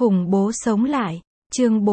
Khủng bố sống lại. Chương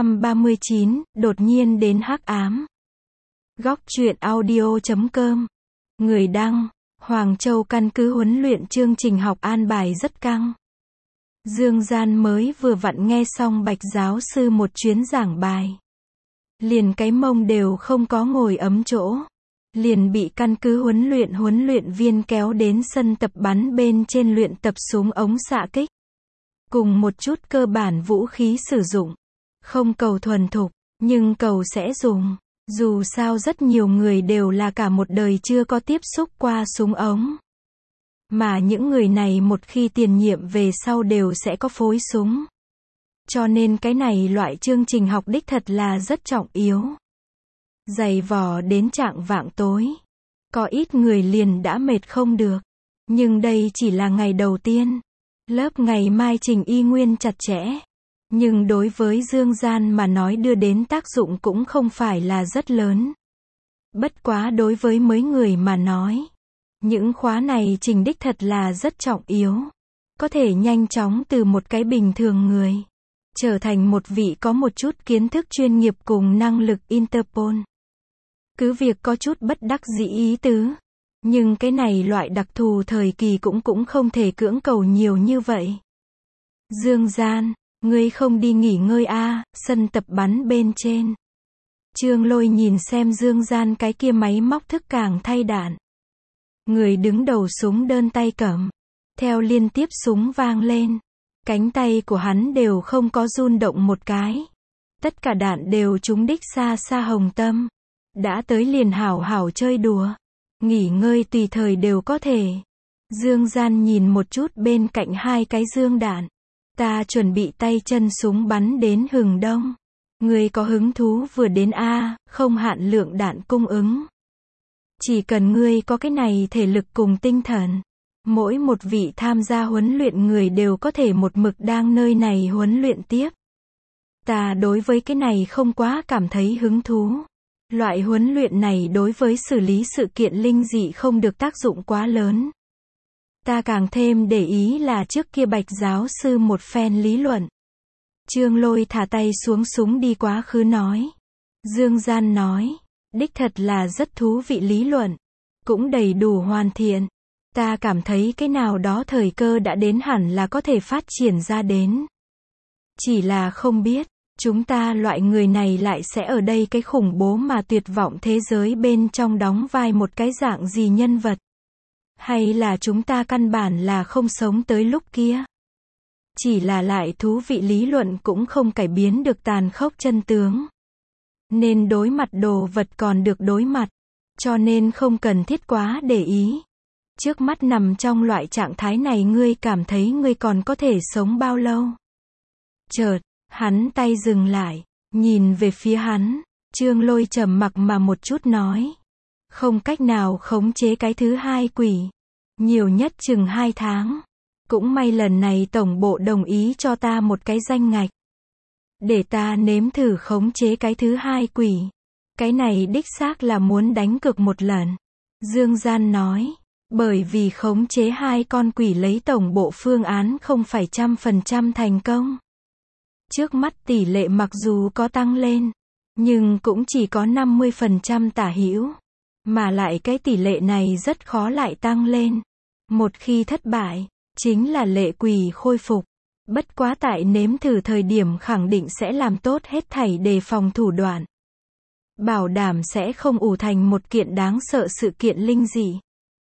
439, đột nhiên đến hắc ám. Góc truyện audio.com. Người đăng, Hoàng Châu căn cứ huấn luyện chương trình học an bài rất căng. Dương Gian mới vừa vặn nghe xong Bạch giáo sư một chuyến giảng bài. Liền cái mông đều không có ngồi ấm chỗ. Liền bị căn cứ huấn luyện viên kéo đến sân tập bắn bên trên luyện tập súng ống xạ kích. Cùng một chút cơ bản vũ khí sử dụng. Không cầu thuần thục, nhưng cầu sẽ dùng. Dù sao rất nhiều người đều là cả một đời chưa có tiếp xúc qua súng ống. Mà những người này một khi tiền nhiệm về sau đều sẽ có phối súng. Cho nên cái này loại chương trình học đích thật là rất trọng yếu. Dày vò đến chạng vạng tối. Có ít người liền đã mệt không được. Nhưng đây chỉ là ngày đầu tiên. Lớp ngày mai trình y nguyên chặt chẽ. Nhưng đối với Dương Gian mà nói đưa đến tác dụng cũng không phải là rất lớn. Bất quá đối với mấy người mà nói. Những khóa này trình đích thật là rất trọng yếu. Có thể nhanh chóng từ một cái bình thường người. Trở thành một vị có một chút kiến thức chuyên nghiệp cùng năng lực Interpol. Cứ việc có chút bất đắc dĩ ý tứ. Nhưng cái này loại đặc thù thời kỳ cũng không thể cưỡng cầu nhiều như vậy. Dương Gian, ngươi không đi nghỉ ngơi à, sân tập bắn bên trên. Trương Lôi nhìn xem Dương Gian cái kia máy móc thức càng thay đạn. Người đứng đầu súng đơn tay cầm. Theo liên tiếp súng vang lên. Cánh tay của hắn đều không có run động một cái. Tất cả đạn đều trúng đích xa xa hồng tâm. Đã tới liền hảo hảo chơi đùa. Nghỉ ngơi tùy thời đều có thể. Dương Gian nhìn một chút bên cạnh hai cái dương đạn. Ta chuẩn bị tay chân súng bắn đến hừng đông. Người có hứng thú vừa đến a, không hạn lượng đạn cung ứng. Chỉ cần ngươi có cái này thể lực cùng tinh thần. Mỗi một vị tham gia huấn luyện người đều có thể một mực đang nơi này huấn luyện tiếp. Ta đối với cái này không quá cảm thấy hứng thú. Loại huấn luyện này đối với xử lý sự kiện linh dị không được tác dụng quá lớn. Ta càng thêm để ý là trước kia Bạch giáo sư một phen lý luận. Trương Lôi thả tay xuống súng đi quá khứ nói. Dương Gian nói, đích thật là rất thú vị lý luận. Cũng đầy đủ hoàn thiện. Ta cảm thấy cái nào đó thời cơ đã đến hẳn là có thể phát triển ra đến. Chỉ là không biết. Chúng ta loại người này lại sẽ ở đây cái khủng bố mà tuyệt vọng thế giới bên trong đóng vai một cái dạng gì nhân vật. Hay là chúng ta căn bản là không sống tới lúc kia. Chỉ là lại thú vị lý luận cũng không cải biến được tàn khốc chân tướng. Nên đối mặt đồ vật còn được đối mặt. Cho nên không cần thiết quá để ý. Trước mắt nằm trong loại trạng thái này ngươi cảm thấy ngươi còn có thể sống bao lâu? Chợt. Hắn tay dừng lại, nhìn về phía hắn, Trương Lôi trầm mặc mà một chút nói. Không cách nào khống chế cái thứ hai quỷ. Nhiều nhất chừng 2 tháng. Cũng may lần này tổng bộ đồng ý cho ta một cái danh ngạch. Để ta nếm thử khống chế cái thứ hai quỷ. Cái này đích xác là muốn đánh cược một lần. Dương Gian nói. Bởi vì khống chế 2 con quỷ lấy tổng bộ phương án không phải 100% thành công. Trước mắt tỷ lệ mặc dù có tăng lên, nhưng cũng chỉ có 50% tả hữu. Mà lại cái tỷ lệ này rất khó lại tăng lên. Một khi thất bại, chính là lệ quỷ khôi phục. Bất quá tại nếm thử thời điểm khẳng định sẽ làm tốt hết thảy đề phòng thủ đoạn. Bảo đảm sẽ không ủ thành một kiện đáng sợ sự kiện linh dị.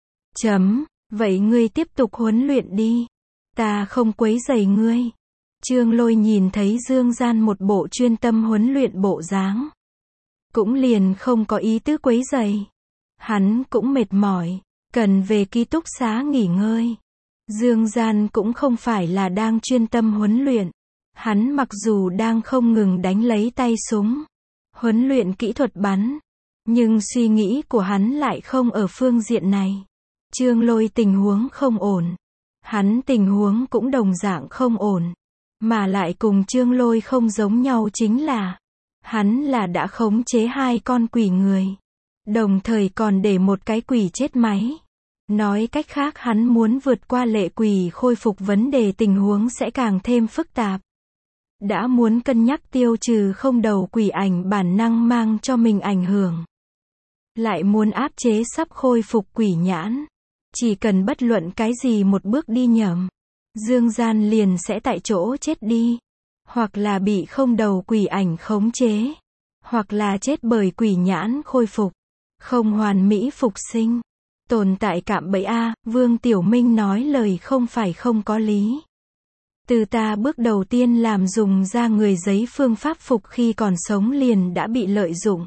Vậy ngươi tiếp tục huấn luyện đi. Ta không quấy rầy ngươi. Trương Lôi nhìn thấy Dương Gian một bộ chuyên tâm huấn luyện bộ dáng. Cũng liền không có ý tứ quấy rầy. Hắn cũng mệt mỏi, cần về ký túc xá nghỉ ngơi. Dương Gian cũng không phải là đang chuyên tâm huấn luyện. Hắn mặc dù đang không ngừng đánh lấy tay súng, huấn luyện kỹ thuật bắn. Nhưng suy nghĩ của hắn lại không ở phương diện này. Trương Lôi tình huống không ổn. Hắn tình huống cũng đồng dạng không ổn. Mà lại cùng Trương Lôi không giống nhau chính là, hắn là đã khống chế 2 con quỷ người. Đồng thời còn để một cái quỷ chết máy. Nói cách khác hắn muốn vượt qua lệ quỷ khôi phục vấn đề tình huống sẽ càng thêm phức tạp. đã muốn cân nhắc tiêu trừ không đầu quỷ ảnh bản năng mang cho mình ảnh hưởng. Lại muốn áp chế sắp khôi phục quỷ nhãn. Chỉ cần bất luận cái gì một bước đi nhầm, Dương Gian liền sẽ tại chỗ chết đi. Hoặc là bị không đầu quỷ ảnh khống chế. Hoặc là chết bởi quỷ nhãn khôi phục. Không hoàn mỹ phục sinh. Tồn tại cạm bẫy a, Vương Tiểu Minh nói lời không phải không có lý. Từ ta bước đầu tiên làm dùng ra người giấy phương pháp phục khi còn sống liền đã bị lợi dụng.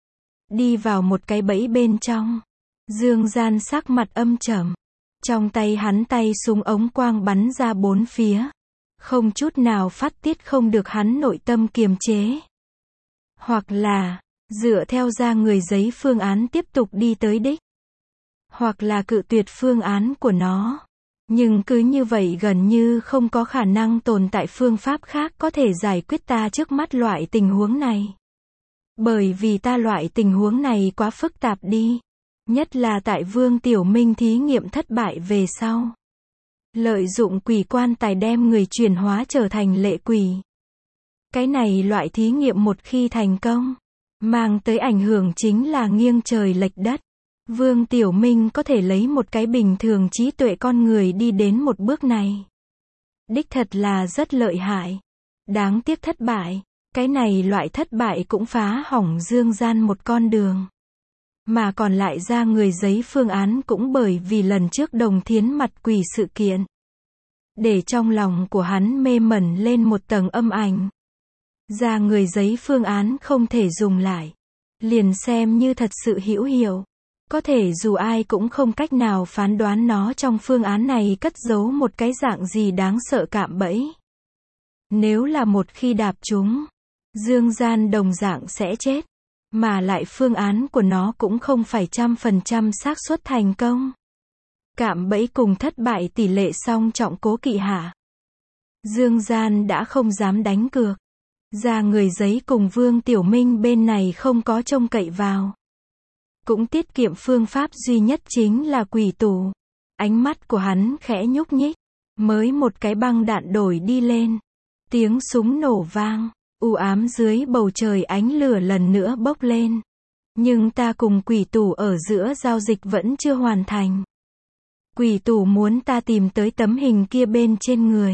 Đi vào một cái bẫy bên trong. Dương Gian sắc mặt âm trầm. Trong tay hắn tay súng ống quang bắn ra bốn phía. Không chút nào phát tiết không được hắn nội tâm kiềm chế. Hoặc là, dựa theo ra người giấy phương án tiếp tục đi tới đích. Hoặc là cự tuyệt phương án của nó. Nhưng cứ như vậy gần như không có khả năng tồn tại phương pháp khác có thể giải quyết ta trước mắt loại tình huống này. Bởi vì ta loại tình huống này quá phức tạp đi. Nhất là tại Vương Tiểu Minh thí nghiệm thất bại về sau. Lợi dụng quỷ quan tài đem người chuyển hóa trở thành lệ quỷ. Cái này loại thí nghiệm một khi thành công, mang tới ảnh hưởng chính là nghiêng trời lệch đất. Vương Tiểu Minh có thể lấy một cái bình thường trí tuệ con người đi đến một bước này. Đích thật là rất lợi hại. Đáng tiếc thất bại. Cái này loại thất bại cũng phá hỏng Dương Gian một con đường. Mà còn lại ra người giấy phương án cũng bởi vì lần trước Đồng Thiến mặt quỷ sự kiện. Để trong lòng của hắn mê mẩn lên một tầng âm ảnh. Ra người giấy phương án không thể dùng lại. Liền xem như thật sự hữu hiệu. Có thể dù ai cũng không cách nào phán đoán nó trong phương án này cất giấu một cái dạng gì đáng sợ cạm bẫy. Nếu là một khi đạp chúng, Dương Gian đồng dạng sẽ chết. Mà lại phương án của nó cũng không phải 100% xác suất thành công. Cạm bẫy cùng thất bại tỷ lệ song trọng cố kỵ hạ. Dương Gian đã không dám đánh cược. Ra người giấy cùng Vương Tiểu Minh bên này không có trông cậy vào. Cũng tiết kiệm phương pháp duy nhất chính là quỷ tù. Ánh mắt của hắn khẽ nhúc nhích. Mới một cái băng đạn đổi đi lên. Tiếng súng nổ vang. U ám dưới bầu trời ánh lửa lần nữa bốc lên. Nhưng ta cùng quỷ tù ở giữa giao dịch vẫn chưa hoàn thành. Quỷ tù muốn ta tìm tới tấm hình kia bên trên người.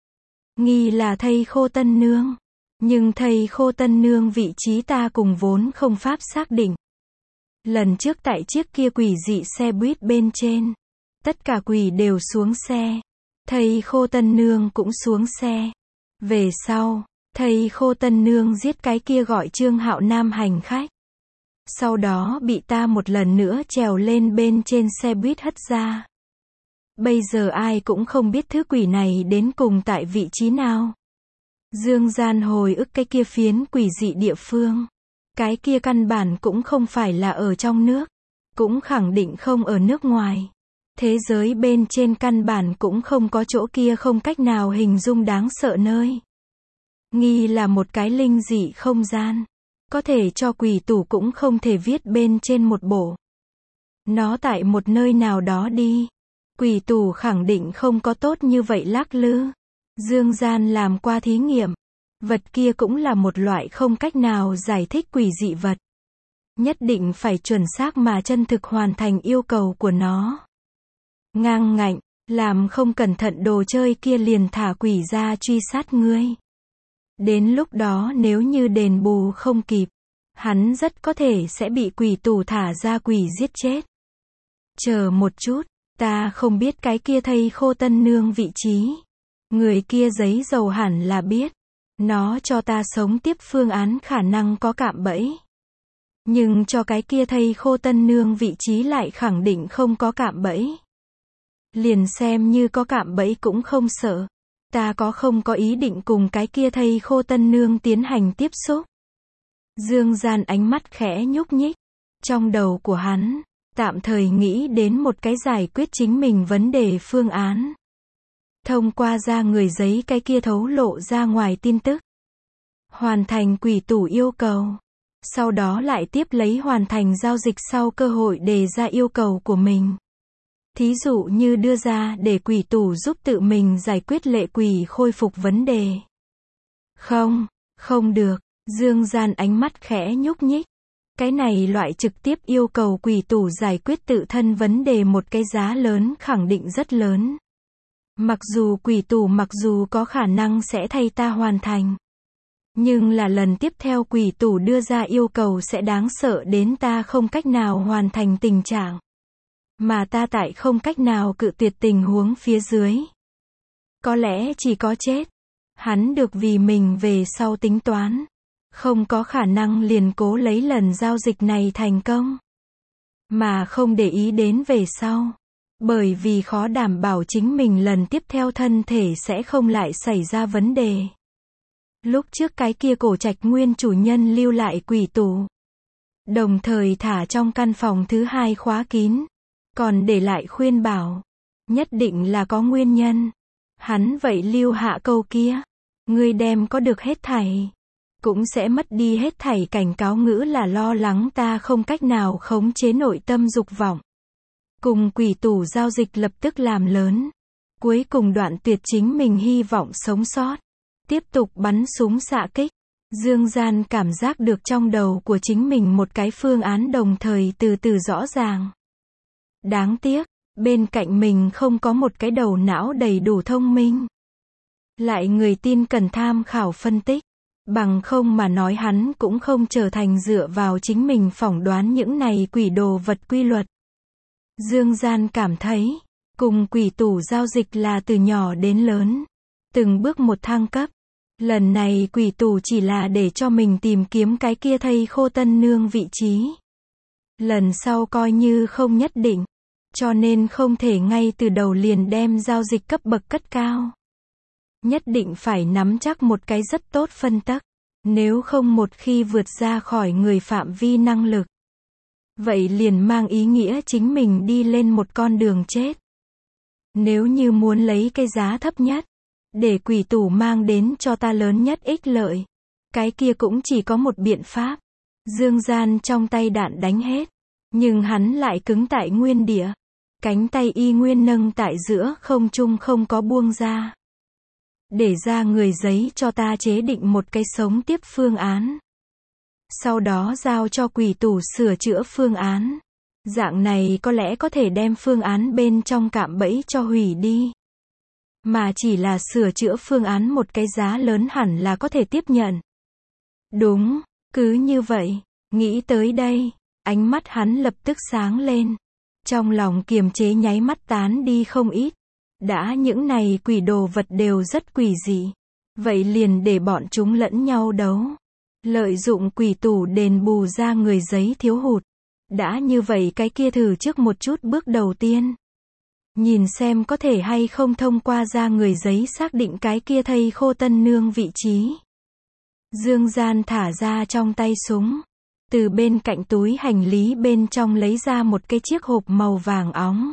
Nghi là thầy Khô Tân Nương. Nhưng thầy Khô Tân Nương vị trí ta cùng vốn không pháp xác định. Lần trước tại chiếc kia quỷ dị xe buýt bên trên. Tất cả quỷ đều xuống xe. Thầy Khô Tân Nương cũng xuống xe. Về sau, thầy Khô Tân Nương giết cái kia gọi Trương Hạo Nam hành khách. Sau đó bị ta một lần nữa trèo lên bên trên xe buýt hất ra. Bây giờ ai cũng không biết thứ quỷ này đến cùng tại vị trí nào. Dương Gian hồi ức cái kia phiến quỷ dị địa phương. Cái kia căn bản cũng không phải là ở trong nước. Cũng khẳng định không ở nước ngoài. Thế giới bên trên căn bản cũng không có chỗ kia không cách nào hình dung đáng sợ nơi. Nghi là một cái linh dị không gian. Có thể cho quỷ tù cũng không thể viết bên trên một bộ. Nó tại một nơi nào đó đi. Quỷ tù khẳng định không có tốt như vậy lắc lư. Dương Gian làm qua thí nghiệm. Vật kia cũng là một loại không cách nào giải thích quỷ dị vật. Nhất định phải chuẩn xác mà chân thực hoàn thành yêu cầu của nó. Ngang ngạnh, làm không cẩn thận đồ chơi kia liền thả quỷ ra truy sát ngươi. Đến lúc đó nếu như đền bù không kịp, hắn rất có thể sẽ bị quỷ tù thả ra quỷ giết chết. Chờ một chút, ta không biết cái kia thầy Khô Tân Nương vị trí. Người kia giấy dầu hẳn là biết. Nó cho ta sống tiếp phương án khả năng có cạm bẫy. Nhưng cho cái kia thầy Khô Tân Nương vị trí lại khẳng định không có cạm bẫy. Liền xem như có cạm bẫy cũng không sợ. Ta không có ý định cùng cái kia thầy Khô Tân Nương tiến hành tiếp xúc. Dương Gian ánh mắt khẽ nhúc nhích. Trong đầu của hắn, tạm thời nghĩ đến một cái giải quyết chính mình vấn đề phương án. Thông qua ra người giấy cái kia thấu lộ ra ngoài tin tức. Hoàn thành quỷ tù yêu cầu. Sau đó lại tiếp lấy hoàn thành giao dịch sau cơ hội đề ra yêu cầu của mình. Thí dụ như đưa ra để quỷ tù giúp tự mình giải quyết lệ quỷ khôi phục vấn đề. Không, không được. Dương Gian ánh mắt khẽ nhúc nhích. Cái này loại trực tiếp yêu cầu quỷ tủ giải quyết tự thân vấn đề một cái giá lớn khẳng định rất lớn. Mặc dù quỷ tủ mặc dù có khả năng sẽ thay ta hoàn thành. Nhưng là lần tiếp theo quỷ tủ đưa ra yêu cầu sẽ đáng sợ đến ta không cách nào hoàn thành tình trạng. Mà ta tại không cách nào cự tuyệt tình huống phía dưới. Có lẽ chỉ có chết. Hắn được vì mình về sau tính toán. Không có khả năng liền cố lấy lần giao dịch này thành công. Mà không để ý đến về sau. Bởi vì khó đảm bảo chính mình lần tiếp theo thân thể sẽ không lại xảy ra vấn đề. Lúc trước cái kia cổ trạch nguyên chủ nhân lưu lại quỷ tủ. Đồng thời thả trong căn phòng thứ hai khóa kín. Còn để lại khuyên bảo. Nhất định là có nguyên nhân. Hắn vậy lưu hạ câu kia. Ngươi đem có được hết thảy. Cũng sẽ mất đi hết thảy cảnh cáo ngữ là lo lắng ta không cách nào khống chế nội tâm dục vọng. Cùng quỷ tủ giao dịch lập tức làm lớn. Cuối cùng đoạn tuyệt chính mình hy vọng sống sót. Tiếp tục bắn súng xạ kích. Dương Gian cảm giác được trong đầu của chính mình một cái phương án đồng thời từ từ rõ ràng. Đáng tiếc, bên cạnh mình không có một cái đầu não đầy đủ thông minh. Lại người tin cần tham khảo phân tích. Bằng không mà nói hắn cũng không trở thành dựa vào chính mình phỏng đoán những này quỷ đồ vật quy luật. Dương Gian cảm thấy, cùng quỷ tủ giao dịch là từ nhỏ đến lớn. Từng bước một thăng cấp. Lần này quỷ tủ chỉ là để cho mình tìm kiếm cái kia thây khô tân nương vị trí. Lần sau coi như không nhất định. Cho nên không thể ngay từ đầu liền đem giao dịch cấp bậc cất cao. Nhất định phải nắm chắc một cái rất tốt phân tắc. Nếu không một khi vượt ra khỏi người phạm vi năng lực. Vậy liền mang ý nghĩa chính mình đi lên một con đường chết. Nếu như muốn lấy cái giá thấp nhất. Để quỷ tủ mang đến cho ta lớn nhất ích lợi. Cái kia cũng chỉ có một biện pháp. Dương Gian trong tay đạn đánh hết. Nhưng hắn lại cứng tại nguyên địa. Cánh tay y nguyên nâng tại giữa không trung không có buông ra. Để ra người giấy cho ta chế định một cái sống tiếp phương án. Sau đó giao cho quỷ tủ sửa chữa phương án. Dạng này có lẽ có thể đem phương án bên trong cạm bẫy cho hủy đi. Mà chỉ là sửa chữa phương án một cái giá lớn hẳn là có thể tiếp nhận. Đúng, cứ như vậy. Nghĩ tới đây, ánh mắt hắn lập tức sáng lên. Trong lòng kiềm chế nháy mắt tán đi không ít. Đã những này quỷ đồ vật đều rất quỷ dị. Vậy liền để bọn chúng lẫn nhau đấu. Lợi dụng quỷ tủ đền bù ra người giấy thiếu hụt. Đã như vậy cái kia thử trước một chút bước đầu tiên. Nhìn xem có thể hay không thông qua ra người giấy xác định cái kia thây khô tân nương vị trí. Dương Gian thả ra trong tay súng. Từ bên cạnh túi hành lý bên trong lấy ra một cái chiếc hộp màu vàng óng.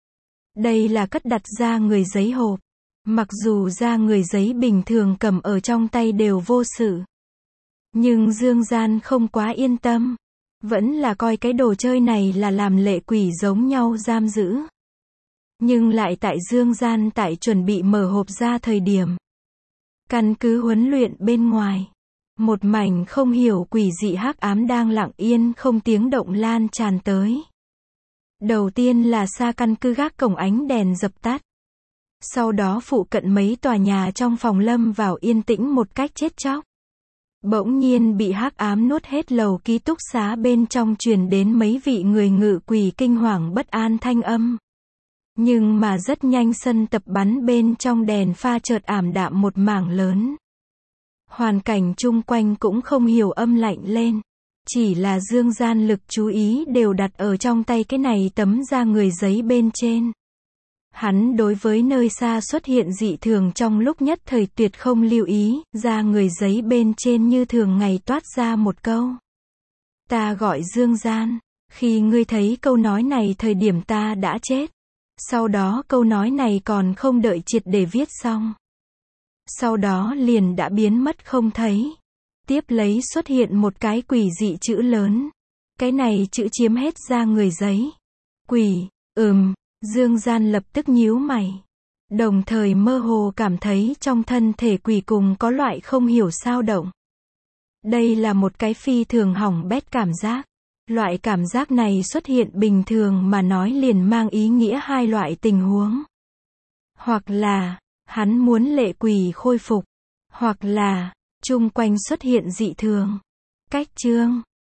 Đây là cất đặt ra người giấy hộp. Mặc dù ra người giấy bình thường cầm ở trong tay đều vô sự. Nhưng Dương Gian không quá yên tâm. Vẫn là coi cái đồ chơi này là làm lệ quỷ giống nhau giam giữ. Nhưng lại tại Dương Gian tại chuẩn bị mở hộp ra thời điểm. Căn cứ huấn luyện bên ngoài. Một mảnh không hiểu quỷ dị hắc ám đang lặng yên không tiếng động lan tràn tới. Đầu tiên là xa căn cứ gác cổng ánh đèn dập tắt. Sau đó phụ cận mấy tòa nhà trong phòng lâm vào yên tĩnh một cách chết chóc. Bỗng nhiên bị hắc ám nuốt hết lầu ký túc xá bên trong truyền đến mấy vị người ngự quỷ kinh hoàng bất an thanh âm. Nhưng mà rất nhanh sân tập bắn bên trong đèn pha chợt ảm đạm một mảng lớn. Hoàn cảnh chung quanh cũng không hiểu âm lạnh lên. Chỉ là Dương Gian lực chú ý đều đặt ở trong tay cái này tấm da người giấy bên trên. Hắn đối với nơi xa xuất hiện dị thường trong lúc nhất thời tuyệt không lưu ý, da người giấy bên trên như thường ngày toát ra một câu. Ta gọi Dương Gian, khi ngươi thấy câu nói này thời điểm ta đã chết. Sau đó câu nói này còn không đợi triệt để viết xong. Sau đó liền đã biến mất không thấy. Tiếp lấy xuất hiện một cái quỷ dị chữ lớn. Cái này chữ chiếm hết da người giấy. Quỷ, Dương Gian lập tức nhíu mày. Đồng thời mơ hồ cảm thấy trong thân thể quỷ cùng có loại không hiểu sao động. Đây là một cái phi thường hỏng bét cảm giác. Loại cảm giác này xuất hiện bình thường mà nói liền mang ý nghĩa hai loại tình huống. Hoặc là, hắn muốn lệ quỷ khôi phục. Hoặc là, chung quanh xuất hiện dị thường. Cách chương